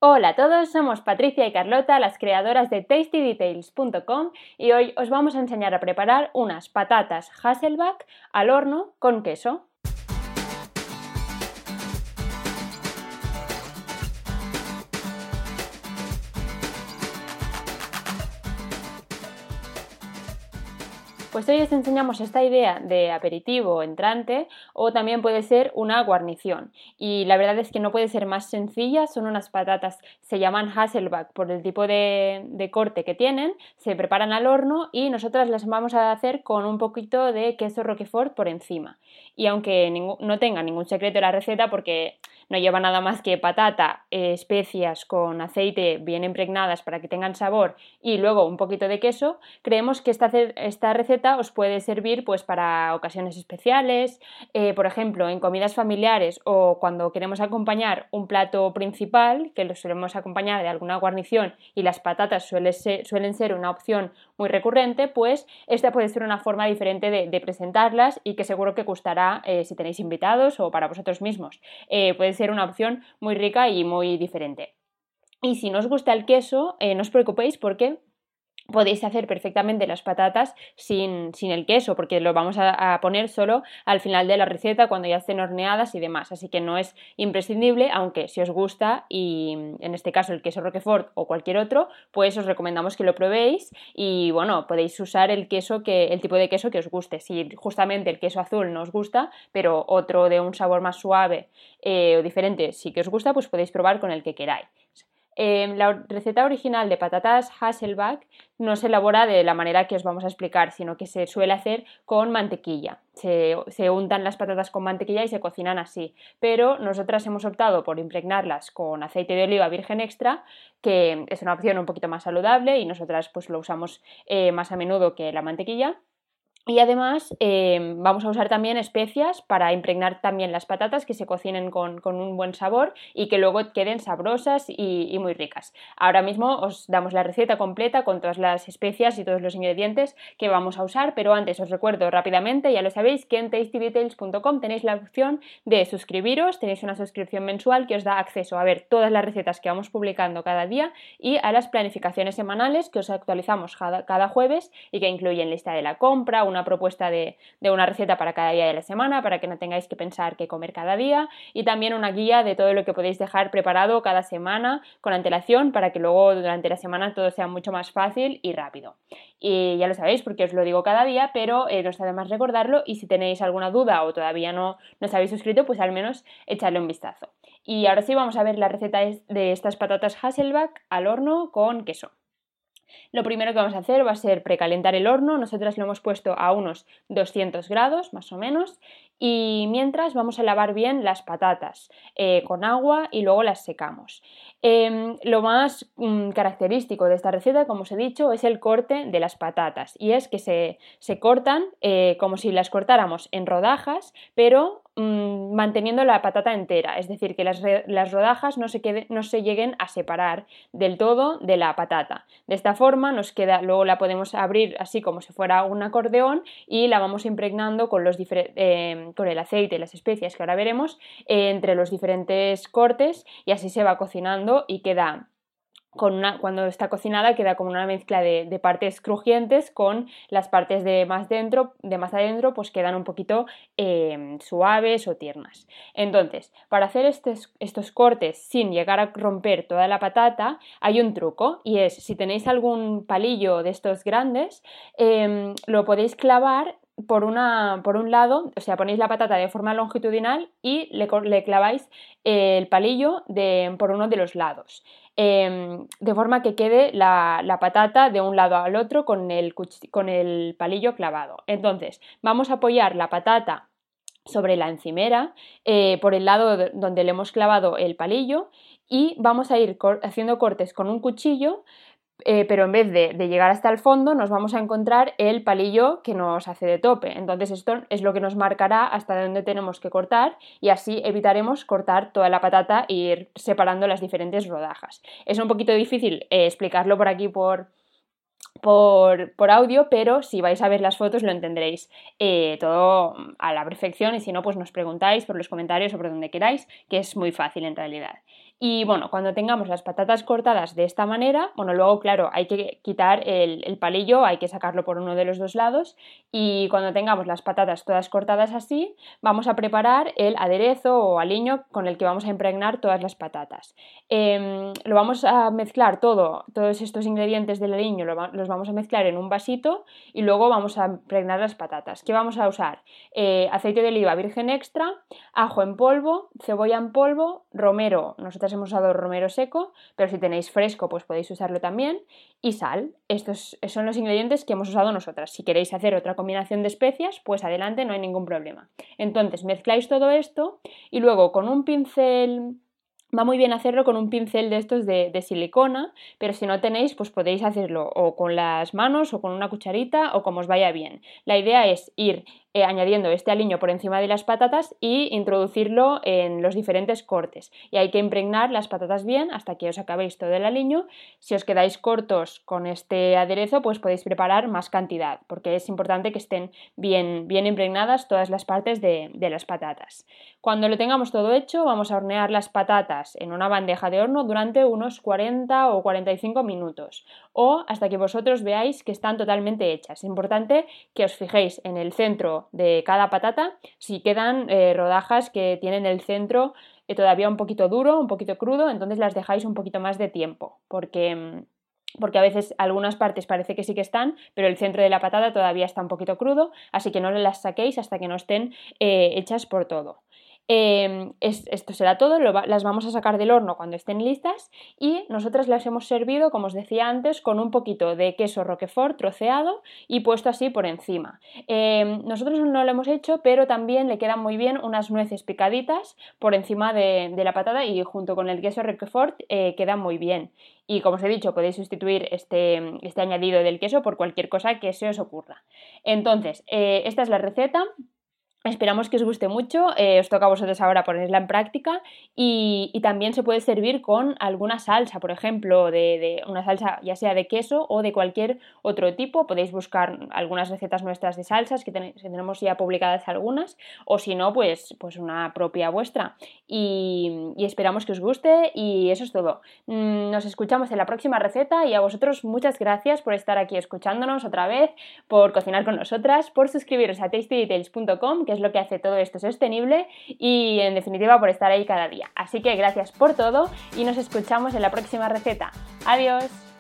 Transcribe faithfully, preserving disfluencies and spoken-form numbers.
Hola a todos, somos Patricia y Carlota, las creadoras de tasty details punto com, y hoy os vamos a enseñar a preparar unas patatas Hasselback al horno con queso. Pues hoy os enseñamos esta idea de aperitivo entrante o también puede ser una guarnición, y la verdad es que no puede ser más sencilla. Son unas patatas, se llaman Hasselback por el tipo de, de corte que tienen, se preparan al horno y nosotras las vamos a hacer con un poquito de queso Roquefort por encima. Y aunque ningún, no tenga ningún secreto la receta, porque no lleva nada más que patata, eh, especias con aceite bien impregnadas para que tengan sabor y luego un poquito de queso, creemos que esta, esta receta os puede servir pues para ocasiones especiales, eh, por ejemplo en comidas familiares o cuando queremos acompañar un plato principal, que lo solemos acompañar de alguna guarnición y las patatas suelen ser, suelen ser una opción muy recurrente. Pues esta puede ser una forma diferente de, de presentarlas y que seguro que gustará eh, si tenéis invitados o para vosotros mismos. Eh, puede ser una opción muy rica y muy diferente. Y si no os gusta el queso, eh, no os preocupéis, porque podéis hacer perfectamente las patatas sin, sin el queso, porque lo vamos a, a poner solo al final de la receta cuando ya estén horneadas y demás, así que no es imprescindible, aunque si os gusta, y en este caso el queso Roquefort o cualquier otro, pues os recomendamos que lo probéis y bueno, podéis usar el queso que, el tipo de queso que os guste. Si justamente el queso azul no os gusta, pero otro de un sabor más suave eh, o diferente sí que os gusta, pues podéis probar con el que queráis. Eh, la receta original de patatas Hasselback no se elabora de la manera que os vamos a explicar, sino que se suele hacer con mantequilla. Se, se untan las patatas con mantequilla y se cocinan así, pero nosotras hemos optado por impregnarlas con aceite de oliva virgen extra, que es una opción un poquito más saludable y nosotras pues lo usamos eh, más a menudo que la mantequilla. Y además eh, vamos a usar también especias para impregnar también las patatas, que se cocinen con, con un buen sabor y que luego queden sabrosas y, y muy ricas. Ahora mismo os damos la receta completa con todas las especias y todos los ingredientes que vamos a usar, pero antes os recuerdo rápidamente, ya lo sabéis, que en tasty details punto com tenéis la opción de suscribiros. Tenéis una suscripción mensual que os da acceso a ver todas las recetas que vamos publicando cada día y a las planificaciones semanales que os actualizamos cada, cada jueves y que incluyen lista de la compra, una una propuesta de, de una receta para cada día de la semana, para que no tengáis que pensar qué comer cada día, y también una guía de todo lo que podéis dejar preparado cada semana con antelación, para que luego durante la semana todo sea mucho más fácil y rápido. Y ya lo sabéis porque os lo digo cada día, pero eh, no está de más recordarlo, y si tenéis alguna duda o todavía no, no os habéis suscrito, pues al menos echadle un vistazo. Y ahora sí, vamos a ver la receta de estas patatas Hasselback al horno con queso. Lo primero que vamos a hacer va a ser precalentar el horno. Nosotras lo hemos puesto a unos doscientos grados más o menos, y mientras vamos a lavar bien las patatas eh, con agua y luego las secamos. Eh, lo más mm, característico de esta receta, como os he dicho, es el corte de las patatas, y es que se, se cortan eh, como si las cortáramos en rodajas, pero mmm, manteniendo la patata entera, es decir, que las, las rodajas no se, quede, no se lleguen a separar del todo de la patata. De esta forma nos queda, luego la podemos abrir así como si fuera un acordeón y la vamos impregnando con, los eh, con el aceite y las especias que ahora veremos eh, entre los diferentes cortes, y así se va cocinando y queda con una, cuando está cocinada queda como una mezcla de, de partes crujientes con las partes de más dentro, de más adentro, pues quedan un poquito eh, suaves o tiernas. Entonces, para hacer estos, estos cortes sin llegar a romper toda la patata, hay un truco, y es, si tenéis algún palillo de estos grandes, eh, lo podéis clavar por, una, por un lado, o sea, ponéis la patata de forma longitudinal y le, le claváis el palillo de, por uno de los lados. Eh, de forma que quede la, la patata de un lado al otro con el, con el palillo clavado. Entonces vamos a apoyar la patata sobre la encimera eh, por el lado de, donde le hemos clavado el palillo, y vamos a ir cor- haciendo cortes con un cuchillo. Eh, pero en vez de, de llegar hasta el fondo nos vamos a encontrar el palillo que nos hace de tope. Entonces esto es lo que nos marcará hasta dónde tenemos que cortar, y así evitaremos cortar toda la patata e ir separando las diferentes rodajas. Es un poquito difícil eh, explicarlo por aquí por, por, por audio, pero si vais a ver las fotos lo entenderéis eh, todo a la perfección, y si no, pues nos preguntáis por los comentarios o por donde queráis, que es muy fácil en realidad. Y bueno, cuando tengamos las patatas cortadas de esta manera, bueno, luego claro, hay que quitar el, el palillo, hay que sacarlo por uno de los dos lados, y cuando tengamos las patatas todas cortadas así, vamos a preparar el aderezo o aliño con el que vamos a impregnar todas las patatas. Eh, lo vamos a mezclar todo, todos estos ingredientes del aliño lo, los vamos a mezclar en un vasito y luego vamos a impregnar las patatas. ¿Qué vamos a usar? Eh, aceite de oliva virgen extra, ajo en polvo, cebolla en polvo, romero, nosotros hemos usado romero seco, pero si tenéis fresco pues podéis usarlo también, y sal. Estos son los ingredientes que hemos usado nosotras. Si queréis hacer otra combinación de especias, pues adelante, no hay ningún problema. Entonces mezcláis todo esto y luego con un pincel... Va muy bien hacerlo con un pincel de estos de, de silicona, pero si no tenéis, pues podéis hacerlo o con las manos o con una cucharita o como os vaya bien. La idea es ir eh, añadiendo este aliño por encima de las patatas y introducirlo en los diferentes cortes. Y hay que impregnar las patatas bien hasta que os acabéis todo el aliño. Si os quedáis cortos con este aderezo, pues podéis preparar más cantidad, porque es importante que estén bien, bien impregnadas todas las partes de, de las patatas. Cuando lo tengamos todo hecho, vamos a hornear las patatas en una bandeja de horno durante unos cuarenta o cuarenta y cinco minutos o hasta que vosotros veáis que están totalmente hechas. Es importante que os fijéis en el centro de cada patata si quedan eh, rodajas que tienen el centro eh, todavía un poquito duro, un poquito crudo, entonces las dejáis un poquito más de tiempo porque... porque a veces algunas partes parece que sí que están, pero el centro de la patata todavía está un poquito crudo, así que no las saquéis hasta que no estén eh, hechas por todo. Eh, es, esto será todo, lo va, las vamos a sacar del horno cuando estén listas y nosotras las hemos servido, como os decía antes, con un poquito de queso roquefort troceado y puesto así por encima. Eh, nosotros no lo hemos hecho, pero también le quedan muy bien unas nueces picaditas por encima de, de la patata y junto con el queso roquefort eh, quedan muy bien. Y como os he dicho, podéis sustituir este, este añadido del queso por cualquier cosa que se os ocurra. Entonces, eh, esta es la receta. Esperamos que os guste mucho, eh, os toca a vosotros ahora ponerla en práctica y, y también se puede servir con alguna salsa, por ejemplo, de, de una salsa ya sea de queso o de cualquier otro tipo. Podéis buscar algunas recetas nuestras de salsas, que, ten, que tenemos ya publicadas algunas, o si no, pues, pues una propia vuestra. Y, y esperamos que os guste y eso es todo. Nos escuchamos en la próxima receta y a vosotros muchas gracias por estar aquí escuchándonos otra vez, por cocinar con nosotras, por suscribiros a tasty details punto com, que es lo que hace todo esto sostenible y en definitiva por estar ahí cada día. Así que gracias por todo y nos escuchamos en la próxima receta. ¡Adiós!